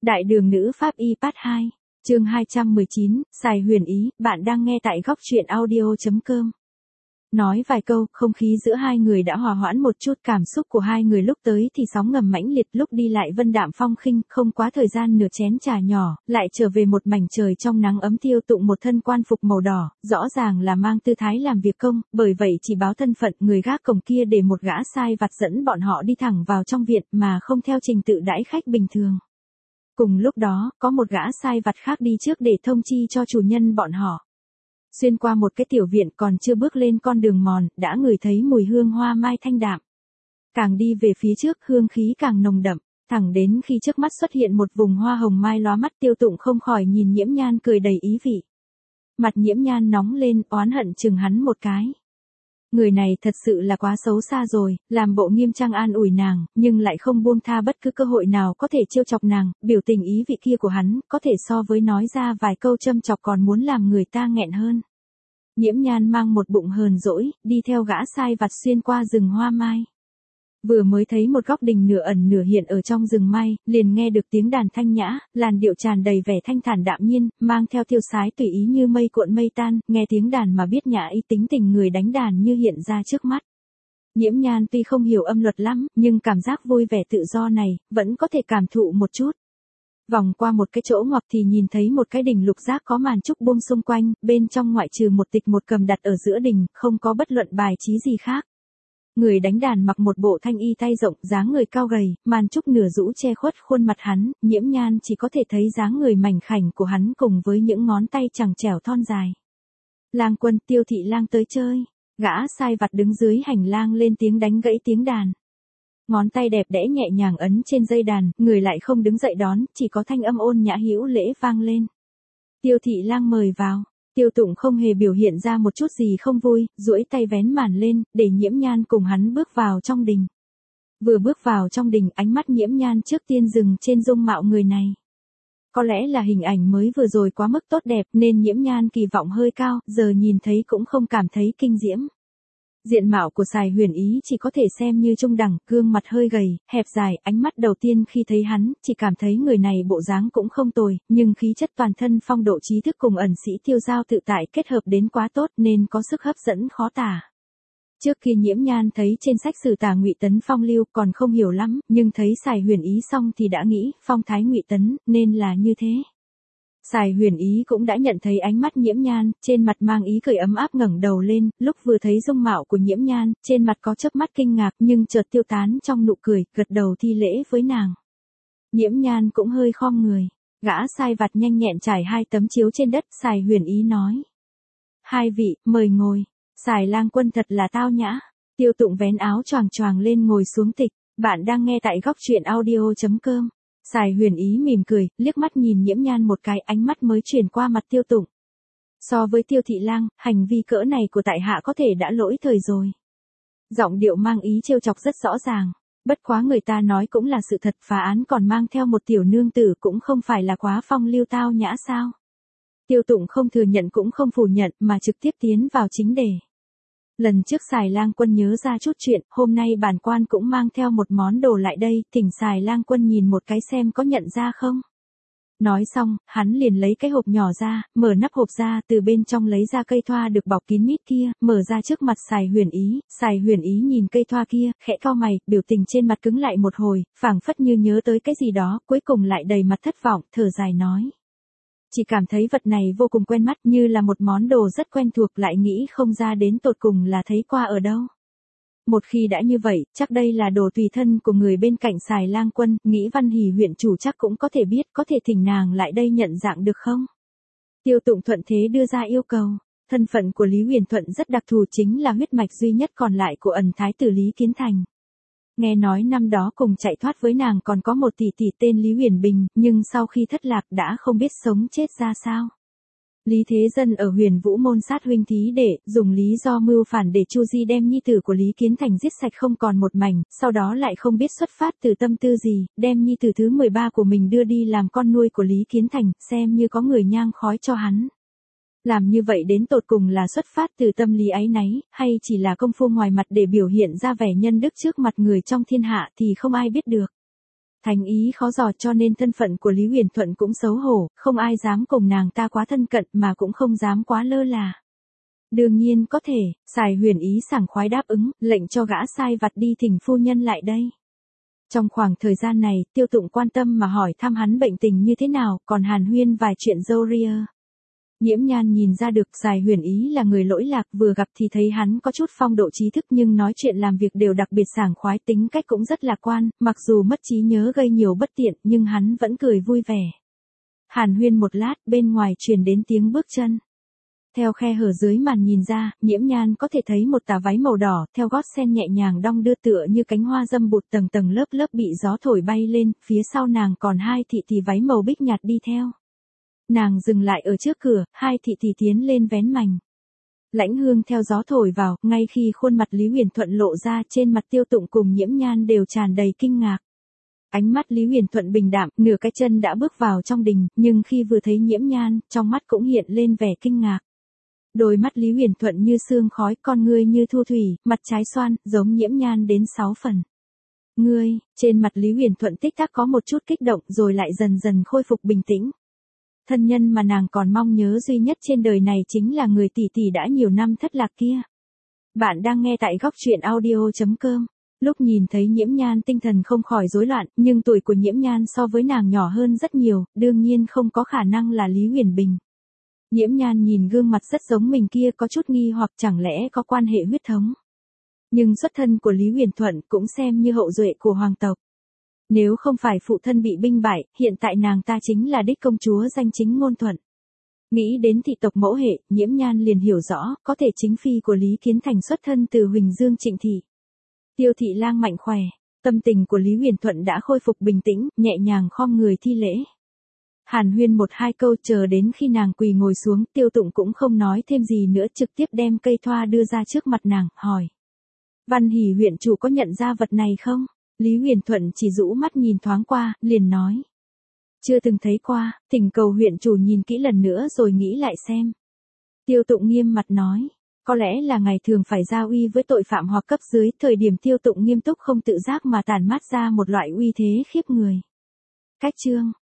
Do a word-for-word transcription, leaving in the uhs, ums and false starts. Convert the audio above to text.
Đại đường nữ pháp y part hai, chương hai trăm mười chín, xài huyền ý, bạn đang nghe tại góc truyện audio chấm com. Nói vài câu, không khí giữa hai người đã hòa hoãn một chút, cảm xúc của hai người lúc tới thì sóng ngầm mãnh liệt, lúc đi lại vân đạm phong khinh, không quá thời gian nửa chén trà nhỏ, lại trở về một mảnh trời trong nắng ấm. Tiêu Tụng một thân quan phục màu đỏ, rõ ràng là mang tư thái làm việc công, bởi vậy chỉ báo thân phận, người gác cổng kia để một gã sai vặt dẫn bọn họ đi thẳng vào trong viện mà không theo trình tự đãi khách bình thường. Cùng lúc đó, có một gã sai vặt khác đi trước để thông chi cho chủ nhân bọn họ. Xuyên qua một cái tiểu viện, còn chưa bước lên con đường mòn, đã ngửi thấy mùi hương hoa mai thanh đạm. Càng đi về phía trước, hương khí càng nồng đậm, thẳng đến khi trước mắt xuất hiện một vùng hoa hồng mai lóa mắt. Tiêu Tụng không khỏi nhìn Nhiễm Nhan cười đầy ý vị. Mặt Nhiễm Nhan nóng lên, oán hận chừng hắn một cái. Người này thật sự là quá xấu xa rồi, làm bộ nghiêm trang an ủi nàng, nhưng lại không buông tha bất cứ cơ hội nào có thể trêu chọc nàng. Biểu tình ý vị kia của hắn, có thể so với nói ra vài câu châm chọc còn muốn làm người ta nghẹn hơn. Nhiễm Nhan mang một bụng hờn dỗi, đi theo gã sai vặt xuyên qua rừng hoa mai. Vừa mới thấy một góc đình nửa ẩn nửa hiện ở trong rừng mai, liền nghe được tiếng đàn thanh nhã, làn điệu tràn đầy vẻ thanh thản đạm nhiên, mang theo tiêu sái tùy ý như mây cuộn mây tan, nghe tiếng đàn mà biết nhã ý tính tình người đánh đàn như hiện ra trước mắt. Nhiễm Nhan tuy không hiểu âm luật lắm, nhưng cảm giác vui vẻ tự do này, vẫn có thể cảm thụ một chút. Vòng qua một cái chỗ ngoặc thì nhìn thấy một cái đình lục giác có màn trúc buông xung quanh, bên trong ngoại trừ một tịch một cầm đặt ở giữa đình, không có bất luận bài trí gì khác. Người đánh đàn mặc một bộ thanh y tay rộng, dáng người cao gầy, màn trúc nửa rũ che khuất khuôn mặt hắn, Nhiễm Nhan chỉ có thể thấy dáng người mảnh khảnh của hắn cùng với những ngón tay chằng chẻo thon dài. Lang Quân, Tiêu thị lang tới chơi. Gã sai vặt đứng dưới hành lang lên tiếng đánh gãy tiếng đàn. Ngón tay đẹp đẽ nhẹ nhàng ấn trên dây đàn, người lại không đứng dậy đón, chỉ có thanh âm ôn nhã hữu lễ vang lên. Tiêu thị lang mời vào. Tiêu Tụng không hề biểu hiện ra một chút gì không vui, duỗi tay vén màn lên, để Nhiễm Nhan cùng hắn bước vào trong đình. Vừa bước vào trong đình, ánh mắt Nhiễm Nhan trước tiên dừng trên dung mạo người này. Có lẽ là hình ảnh mới vừa rồi quá mức tốt đẹp nên Nhiễm Nhan kỳ vọng hơi cao, giờ nhìn thấy cũng không cảm thấy kinh diễm. Diện mạo của xài huyền ý chỉ có thể xem như trung đẳng, gương mặt hơi gầy, hẹp dài, ánh mắt đầu tiên khi thấy hắn, chỉ cảm thấy người này bộ dáng cũng không tồi, nhưng khí chất toàn thân phong độ trí thức cùng ẩn sĩ tiêu dao tự tại kết hợp đến quá tốt nên có sức hấp dẫn khó tả. Trước khi Nhiễm Nhan thấy trên sách sử tả Ngụy Tấn phong lưu còn không hiểu lắm, nhưng thấy xài huyền ý xong thì đã nghĩ, phong thái Ngụy Tấn, nên là như thế. Xài huyền ý cũng đã nhận thấy ánh mắt Nhiễm Nhan, trên mặt mang ý cười ấm áp ngẩng đầu lên, lúc vừa thấy dung mạo của Nhiễm Nhan, trên mặt có chớp mắt kinh ngạc nhưng chợt tiêu tán trong nụ cười, gật đầu thi lễ với nàng. Nhiễm Nhan cũng hơi khom người, gã sai vặt nhanh nhẹn trải hai tấm chiếu trên đất, xài huyền ý nói. Hai vị, mời ngồi, xài lang quân thật là tao nhã. Tiêu Tụng vén áo choàng choàng lên ngồi xuống tịch, bạn đang nghe tại góc truyện audio chấm com. Xài huyền ý mỉm cười, liếc mắt nhìn Nhiễm Nhan một cái, ánh mắt mới chuyển qua mặt Tiêu Tụng. So với Tiêu thị lang, hành vi cỡ này của tại hạ có thể đã lỗi thời rồi. Giọng điệu mang ý trêu chọc rất rõ ràng, bất quá người ta nói cũng là sự thật, phá án còn mang theo một tiểu nương tử cũng không phải là quá phong lưu tao nhã sao. Tiêu Tụng không thừa nhận cũng không phủ nhận mà trực tiếp tiến vào chính đề. Lần trước xài lang quân nhớ ra chút chuyện, hôm nay bản quan cũng mang theo một món đồ lại đây, thỉnh xài lang quân nhìn một cái xem có nhận ra không. Nói xong, hắn liền lấy cái hộp nhỏ ra, mở nắp hộp ra, từ bên trong lấy ra cây thoa được bọc kín mít kia, mở ra trước mặt xài huyền ý. Xài huyền ý nhìn cây thoa kia, khẽ cau mày, biểu tình trên mặt cứng lại một hồi, phảng phất như nhớ tới cái gì đó, cuối cùng lại đầy mặt thất vọng, thở dài nói. Chỉ cảm thấy vật này vô cùng quen mắt, như là một món đồ rất quen thuộc, lại nghĩ không ra đến tột cùng là thấy qua ở đâu. Một khi đã như vậy, chắc đây là đồ tùy thân của người bên cạnh xài lang quân, nghĩ Văn Hỷ huyện chủ chắc cũng có thể biết, có thể thỉnh nàng lại đây nhận dạng được không? Tiêu Tụng thuận thế đưa ra yêu cầu. Thân phận của Lý Huyền Thuận rất đặc thù, chính là huyết mạch duy nhất còn lại của ẩn thái tử Lý Kiến Thành. Nghe nói năm đó cùng chạy thoát với nàng còn có một tỷ tỷ tên Lý Huyền Bình, nhưng sau khi thất lạc đã không biết sống chết ra sao. Lý Thế Dân ở Huyền Vũ môn sát huynh thí đệ, dùng lý do mưu phản để Chu Di đem nhi tử của Lý Kiến Thành giết sạch không còn một mảnh, sau đó lại không biết xuất phát từ tâm tư gì, đem nhi tử thứ mười ba của mình đưa đi làm con nuôi của Lý Kiến Thành, xem như có người nhang khói cho hắn. Làm như vậy đến tột cùng là xuất phát từ tâm lý áy náy, hay chỉ là công phu ngoài mặt để biểu hiện ra vẻ nhân đức trước mặt người trong thiên hạ thì không ai biết được. Thành ý khó dò cho nên thân phận của Lý Huyền Thuận cũng xấu hổ, không ai dám cùng nàng ta quá thân cận mà cũng không dám quá lơ là. Đương nhiên có thể, Sài Huyền Ý sảng khoái đáp ứng, lệnh cho gã sai vặt đi thỉnh phu nhân lại đây. Trong khoảng thời gian này, Tiêu Tụng quan tâm mà hỏi thăm hắn bệnh tình như thế nào, còn hàn huyên vài chuyện râu ria. Nhiễm Nhan nhìn ra được Sài Huyền Ý là người lỗi lạc, vừa gặp thì thấy hắn có chút phong độ trí thức nhưng nói chuyện làm việc đều đặc biệt sảng khoái, tính cách cũng rất lạc quan, mặc dù mất trí nhớ gây nhiều bất tiện nhưng hắn vẫn cười vui vẻ. Hàn huyên một lát, bên ngoài truyền đến tiếng bước chân. Theo khe hở dưới màn nhìn ra, Nhiễm Nhan có thể thấy một tà váy màu đỏ, theo gót sen nhẹ nhàng đong đưa tựa như cánh hoa dâm bụt tầng tầng lớp lớp bị gió thổi bay lên, phía sau nàng còn hai thị thị váy màu bích nhạt đi theo. Nàng dừng lại ở trước cửa, hai thị thị tiến lên vén mành. Lãnh hương theo gió thổi vào, ngay khi khuôn mặt Lý Huyền Thuận lộ ra, trên mặt Tiêu Tụng cùng Nhiễm Nhan đều tràn đầy kinh ngạc. Ánh mắt Lý Huyền Thuận bình đạm, nửa cái chân đã bước vào trong đình, nhưng khi vừa thấy Nhiễm Nhan, trong mắt cũng hiện lên vẻ kinh ngạc. Đôi mắt Lý Huyền Thuận như sương khói, con ngươi như thu thủy, mặt trái xoan, giống Nhiễm Nhan đến sáu phần. Ngươi, trên mặt Lý Huyền Thuận tích tắc có một chút kích động rồi lại dần dần khôi phục bình tĩnh. Thân nhân mà nàng còn mong nhớ duy nhất trên đời này chính là người tỷ tỷ đã nhiều năm thất lạc kia. Bạn đang nghe tại góc truyện audio chấm com. Lúc nhìn thấy Nhiễm Nhan tinh thần không khỏi rối loạn, nhưng tuổi của Nhiễm Nhan so với nàng nhỏ hơn rất nhiều, đương nhiên không có khả năng là Lý Huyền Bình. Nhiễm Nhan nhìn gương mặt rất giống mình kia có chút nghi hoặc chẳng lẽ có quan hệ huyết thống. Nhưng xuất thân của Lý Huyền Thuận cũng xem như hậu duệ của hoàng tộc. Nếu không phải phụ thân bị binh bại, hiện tại nàng ta chính là đích công chúa danh chính ngôn thuận. Nghĩ đến thị tộc mẫu hệ, Nhiễm Nhan liền hiểu rõ, có thể chính phi của Lý Kiến Thành xuất thân từ Huỳnh Dương Trịnh Thị. Tiêu Thị Lang mạnh khỏe, tâm tình của Lý Huyền Thuận đã khôi phục bình tĩnh, nhẹ nhàng khom người thi lễ. Hàn huyên một hai câu chờ đến khi nàng quỳ ngồi xuống, Tiêu Tụng cũng không nói thêm gì nữa, trực tiếp đem cây thoa đưa ra trước mặt nàng, hỏi. Văn Hỷ huyện chủ có nhận ra vật này không? Lý Huyền Thuận chỉ rũ mắt nhìn thoáng qua, liền nói. Chưa từng thấy qua, thỉnh cầu huyện chủ nhìn kỹ lần nữa rồi nghĩ lại xem. Tiêu Tụng nghiêm mặt nói. Có lẽ là ngày thường phải giao uy với tội phạm hoặc cấp dưới, thời điểm Tiêu Tụng nghiêm túc không tự giác mà tản mát ra một loại uy thế khiếp người. Cách chương.